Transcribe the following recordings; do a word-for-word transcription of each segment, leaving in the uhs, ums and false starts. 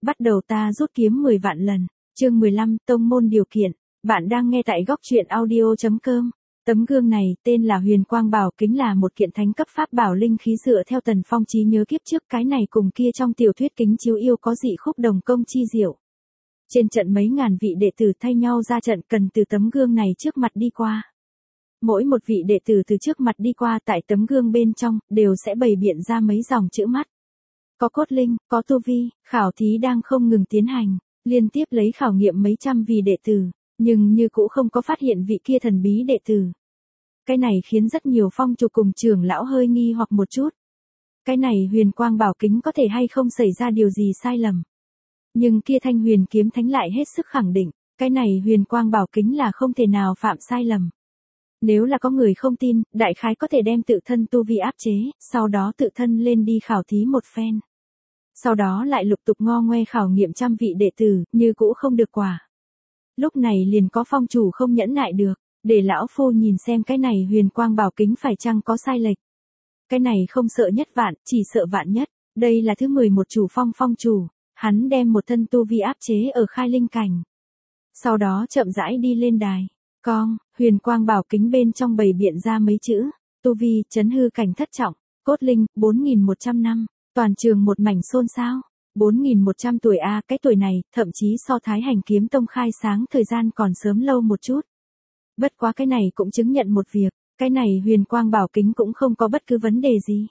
bắt đầu ta rút kiếm mười vạn lần. Chương mười lăm, tông môn điều kiện. Bạn đang nghe tại góc truyện audio chấm com. Tấm gương này tên là Huyền Quang Bảo Kính, là một kiện thánh cấp pháp bảo linh khí dựa theo Tần Phong trí nhớ kiếp trước, cái này cùng kia trong tiểu thuyết Kính Chiếu Yêu có dị khúc đồng công chi diệu. Trên trận mấy ngàn vị đệ tử thay nhau ra trận, cần từ tấm gương này trước mặt đi qua. Mỗi một vị đệ tử từ trước mặt đi qua, tại tấm gương bên trong đều sẽ bày biện ra mấy dòng chữ mắt. Có cốt linh, có tu vi, khảo thí đang không ngừng tiến hành, liên tiếp lấy khảo nghiệm mấy trăm vị đệ tử, nhưng như cũ không có phát hiện vị kia thần bí đệ tử. Cái này khiến rất nhiều phong chủ cùng trưởng lão hơi nghi hoặc một chút. Cái này Huyền Quang Bảo Kính có thể hay không xảy ra điều gì sai lầm. Nhưng kia Thanh Huyền Kiếm Thánh lại hết sức khẳng định, cái này Huyền Quang Bảo Kính là không thể nào phạm sai lầm. Nếu là có người không tin, đại khái có thể đem tự thân tu vi áp chế, sau đó tự thân lên đi khảo thí một phen. Sau đó lại lục tục ngo ngoe khảo nghiệm trăm vị đệ tử, như cũ không được quả. Lúc này liền có phong chủ không nhẫn nại được, để lão phu nhìn xem cái này Huyền Quang Bảo Kính phải chăng có sai lệch. Cái này không sợ nhất vạn, chỉ sợ vạn nhất. Đây là thứ mười một chủ phong phong chủ, hắn đem một thân tu vi áp chế ở khai linh cảnh. Sau đó chậm rãi đi lên đài. Con, Huyền Quang Bảo Kính bên trong bày biện ra mấy chữ, tu vi, chấn hư cảnh thất trọng, cốt linh, bốn nghìn một trăm năm, toàn trường một mảnh xôn xao, bốn nghìn một trăm tuổi a, cái tuổi này, thậm chí so Thái Hành Kiếm Tông khai sáng thời gian còn sớm lâu một chút. Bất quá cái này cũng chứng nhận một việc, cái này Huyền Quang Bảo Kính cũng không có bất cứ vấn đề gì.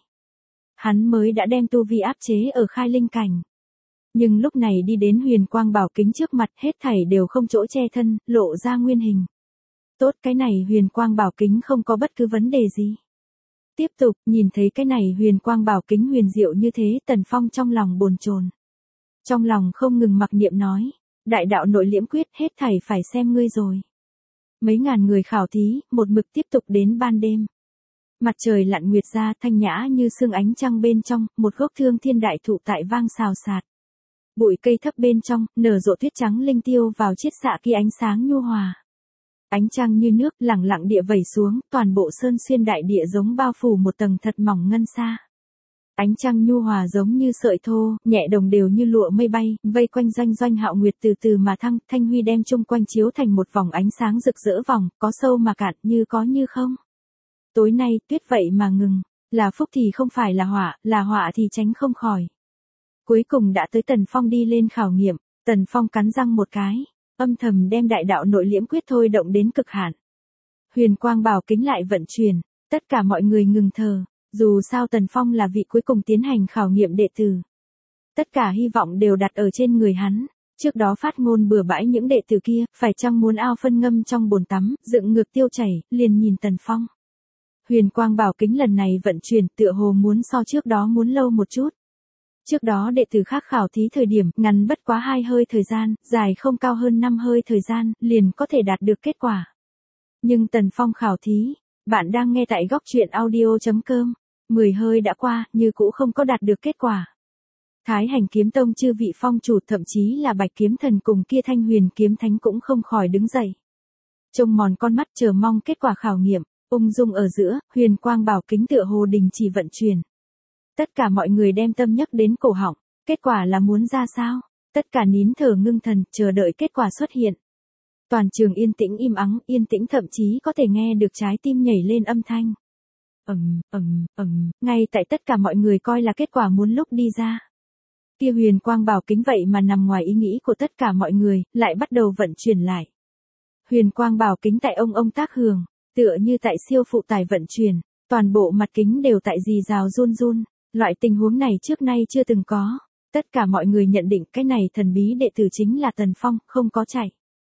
Hắn mới đã đem tu vi áp chế ở khai linh cảnh. Nhưng lúc này đi đến Huyền Quang Bảo Kính trước mặt, hết thảy đều không chỗ che thân, lộ ra nguyên hình. Tốt, cái này Huyền Quang Bảo Kính không có bất cứ vấn đề gì. Tiếp tục, nhìn thấy cái này Huyền Quang Bảo Kính huyền diệu như thế, Tần Phong trong lòng bồn chồn. Trong lòng không ngừng mặc niệm nói, đại đạo nội liễm quyết, hết thảy phải xem ngươi rồi. Mấy ngàn người khảo thí, một mực tiếp tục đến ban đêm. Mặt trời lặn nguyệt ra, thanh nhã như sương ánh trăng bên trong, một gốc thương thiên đại thụ tại vang xào xạc. Bụi cây thấp bên trong, nở rộ tuyết trắng linh tiêu vào chiết xạ kia ánh sáng nhu hòa. Ánh trăng như nước lẳng lặng địa vẩy xuống, toàn bộ sơn xuyên đại địa giống bao phủ một tầng thật mỏng ngân sa. Ánh trăng nhu hòa giống như sợi thô, nhẹ đồng đều như lụa mây bay, vây quanh Doanh Doanh Hạo Nguyệt từ từ mà thăng, thanh huy đem chung quanh chiếu thành một vòng ánh sáng rực rỡ vòng, có sâu mà cạn, như có như không. Tối nay, tuyết vậy mà ngừng, là phúc thì không phải là họa, là họa thì tránh không khỏi. Cuối cùng đã tới Tần Phong đi lên khảo nghiệm, Tần Phong cắn răng một cái, âm thầm đem đại đạo nội liễm quyết thôi động đến cực hạn. Huyền Quang Bảo Kính lại vận chuyển, tất cả mọi người ngừng thở, dù sao Tần Phong là vị cuối cùng tiến hành khảo nghiệm đệ tử. Tất cả hy vọng đều đặt ở trên người hắn, trước đó phát ngôn bừa bãi những đệ tử kia, phải chăng muốn ao phân ngâm trong bồn tắm, dựng ngược tiêu chảy, liền nhìn Tần Phong. Huyền Quang Bảo Kính lần này vận chuyển tựa hồ muốn so trước đó muốn lâu một chút. Trước đó đệ tử khác khảo thí thời điểm, ngắn bất quá hai hơi thời gian, dài không cao hơn năm hơi thời gian, liền có thể đạt được kết quả. Nhưng Tần Phong khảo thí, bạn đang nghe tại góc truyện audio chấm com, mười hơi đã qua, như cũ không có đạt được kết quả. Thái Hành Kiếm Tông chư vị phong chủ, thậm chí là Bạch Kiếm Thần cùng kia Thanh Huyền Kiếm Thánh cũng không khỏi đứng dậy. Trông mòn con mắt chờ mong kết quả khảo nghiệm, ung dung ở giữa, Huyền Quang Bảo Kính tựa hồ đình chỉ vận chuyển. Tất cả mọi người đem tâm nhắc đến cổ họng, kết quả là muốn ra sao? Tất cả nín thở ngưng thần, chờ đợi kết quả xuất hiện. Toàn trường yên tĩnh im ắng, yên tĩnh thậm chí có thể nghe được trái tim nhảy lên âm thanh. Ầm, ầm, ầm, ngay tại tất cả mọi người coi là kết quả muốn lúc đi ra. Kia Huyền Quang Bảo Kính vậy mà nằm ngoài ý nghĩ của tất cả mọi người, lại bắt đầu vận chuyển lại. Huyền Quang Bảo Kính tại ông ông tác hưởng, tựa như tại siêu phụ tải vận chuyển, toàn bộ mặt kính đều tại rì rào run run. Loại tình huống này trước nay chưa từng có. Tất cả mọi người nhận định cái này thần bí đệ tử chính là Tần Phong, không có chạy.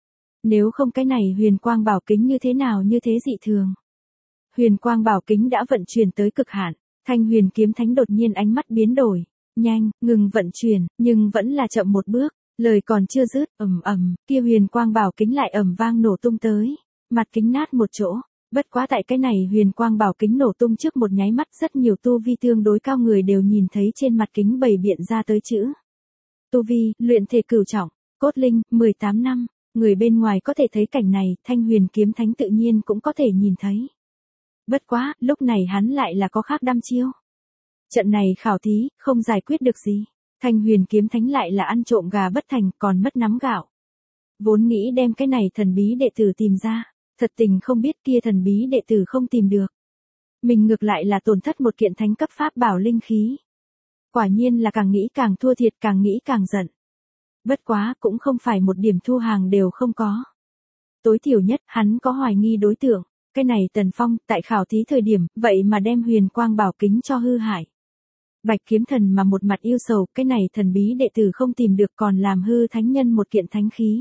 Nếu không cái này Huyền Quang Bảo Kính như thế nào như thế dị thường. Huyền Quang Bảo Kính đã vận chuyển tới cực hạn, Thanh Huyền Kiếm Thánh đột nhiên ánh mắt biến đổi, nhanh, ngừng vận chuyển, nhưng vẫn là chậm một bước, lời còn chưa dứt, ầm ầm, kia Huyền Quang Bảo Kính lại ầm vang nổ tung tới, mặt kính nát một chỗ. Bất quá tại cái này Huyền Quang Bảo Kính nổ tung trước một nháy mắt, rất nhiều tu vi tương đối cao người đều nhìn thấy trên mặt kính bày biện ra tới chữ. Tu vi, luyện thể cửu trọng, cốt linh, mười tám năm, người bên ngoài có thể thấy cảnh này, Thanh Huyền Kiếm Thánh tự nhiên cũng có thể nhìn thấy. Bất quá, lúc này hắn lại là có khác đăm chiêu. Trận này khảo thí, không giải quyết được gì. Thanh Huyền kiếm thánh lại là ăn trộm gà bất thành còn mất nắm gạo. Vốn nghĩ đem cái này thần bí đệ tử tìm ra, thật tình không biết kia thần bí đệ tử không tìm được. Mình ngược lại là tổn thất một kiện thánh cấp pháp bảo linh khí. Quả nhiên là càng nghĩ càng thua thiệt, càng nghĩ càng giận. Bất quá cũng không phải một điểm thu hàng đều không có. Tối thiểu nhất hắn có hoài nghi đối tượng, cái này Tần Phong tại khảo thí thời điểm vậy mà đem huyền quang bảo kính cho hư hại. Bạch kiếm thần mà một mặt yêu sầu, cái này thần bí đệ tử không tìm được còn làm hư thánh nhân một kiện thánh khí.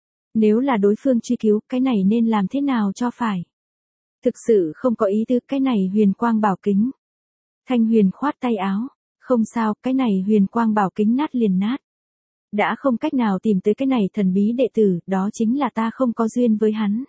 Nếu là đối phương truy cứu, cái này nên làm thế nào cho phải. Thực sự không có ý tứ, cái này huyền quang bảo kính. Thanh Huyền khoát tay áo, không sao, cái này huyền quang bảo kính nát liền nát. Đã không cách nào tìm tới cái này thần bí đệ tử, đó chính là ta không có duyên với hắn.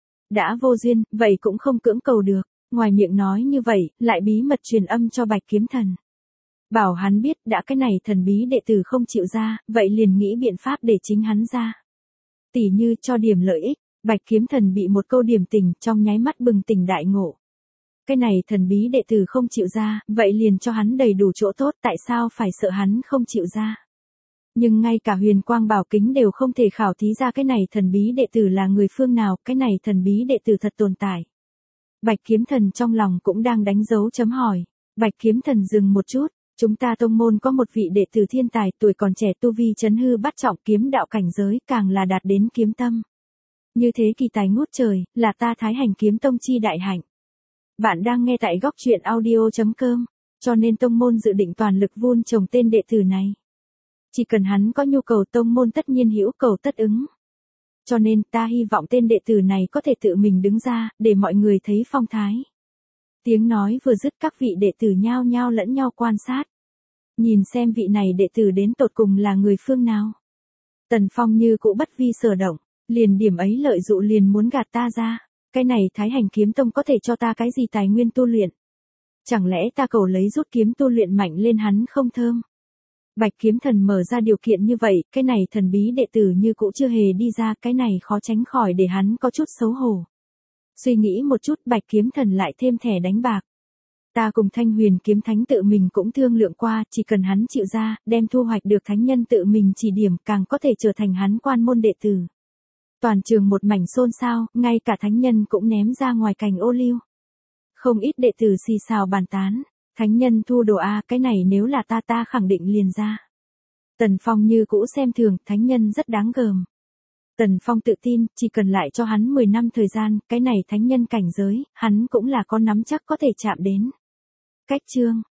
Đã vô duyên, vậy cũng không cưỡng cầu được, ngoài miệng nói như vậy, lại bí mật truyền âm cho Bạch kiếm thần. Bảo hắn biết đã cái này thần bí đệ tử không chịu ra, vậy liền nghĩ biện pháp để chính hắn ra. Tỉ như cho điểm lợi ích, Bạch kiếm thần bị một câu điểm tình trong nháy mắt bừng tỉnh đại ngộ. Cái này thần bí đệ tử không chịu ra, vậy liền cho hắn đầy đủ chỗ tốt, tại sao phải sợ hắn không chịu ra. Nhưng ngay cả huyền quang bảo kính đều không thể khảo thí ra cái này thần bí đệ tử là người phương nào, cái này thần bí đệ tử thật tồn tại. Bạch kiếm thần trong lòng cũng đang đánh dấu chấm hỏi. Bạch kiếm thần dừng một chút, chúng ta tông môn có một vị đệ tử thiên tài tuổi còn trẻ tu vi chấn hư bắt trọng kiếm đạo cảnh giới càng là đạt đến kiếm tâm. Như thế kỳ tài ngút trời, là ta Thái Hành kiếm tông chi đại hạnh. Bạn đang nghe tại góc truyện audio chấm com, cho nên tông môn dự định toàn lực vun trồng tên đệ tử này. Chỉ cần hắn có nhu cầu tông môn tất nhiên hữu cầu tất ứng. Cho nên ta hy vọng tên đệ tử này có thể tự mình đứng ra, để mọi người thấy phong thái. Tiếng nói vừa dứt các vị đệ tử nhao nhao lẫn nhau quan sát. Nhìn xem vị này đệ tử đến tột cùng là người phương nào. Tần Phong như cũ bất vi sở động, liền điểm ấy lợi dụ liền muốn gạt ta ra. Cái này Thái Hành kiếm tông có thể cho ta cái gì tài nguyên tu luyện? Chẳng lẽ ta cầu lấy rút kiếm tu luyện mạnh lên hắn không thơm? Bạch kiếm thần mở ra điều kiện như vậy, cái này thần bí đệ tử như cũ chưa hề đi ra, cái này khó tránh khỏi để hắn có chút xấu hổ. Suy nghĩ một chút, Bạch kiếm thần lại thêm thẻ đánh bạc. Ta cùng Thanh Huyền kiếm thánh tự mình cũng thương lượng qua, chỉ cần hắn chịu ra, đem thu hoạch được thánh nhân tự mình chỉ điểm càng có thể trở thành hắn quan môn đệ tử. Toàn trường một mảnh xôn xao, ngay cả thánh nhân cũng ném ra ngoài cành ô liu. Không ít đệ tử xì xào bàn tán, thánh nhân thu đồ a, cái này nếu là ta ta khẳng định liền ra. Tần Phong như cũ xem thường, thánh nhân rất đáng gờm. Tần Phong tự tin, chỉ cần lại cho hắn mười năm thời gian, cái này thánh nhân cảnh giới, hắn cũng là có nắm chắc có thể chạm đến. Cách chương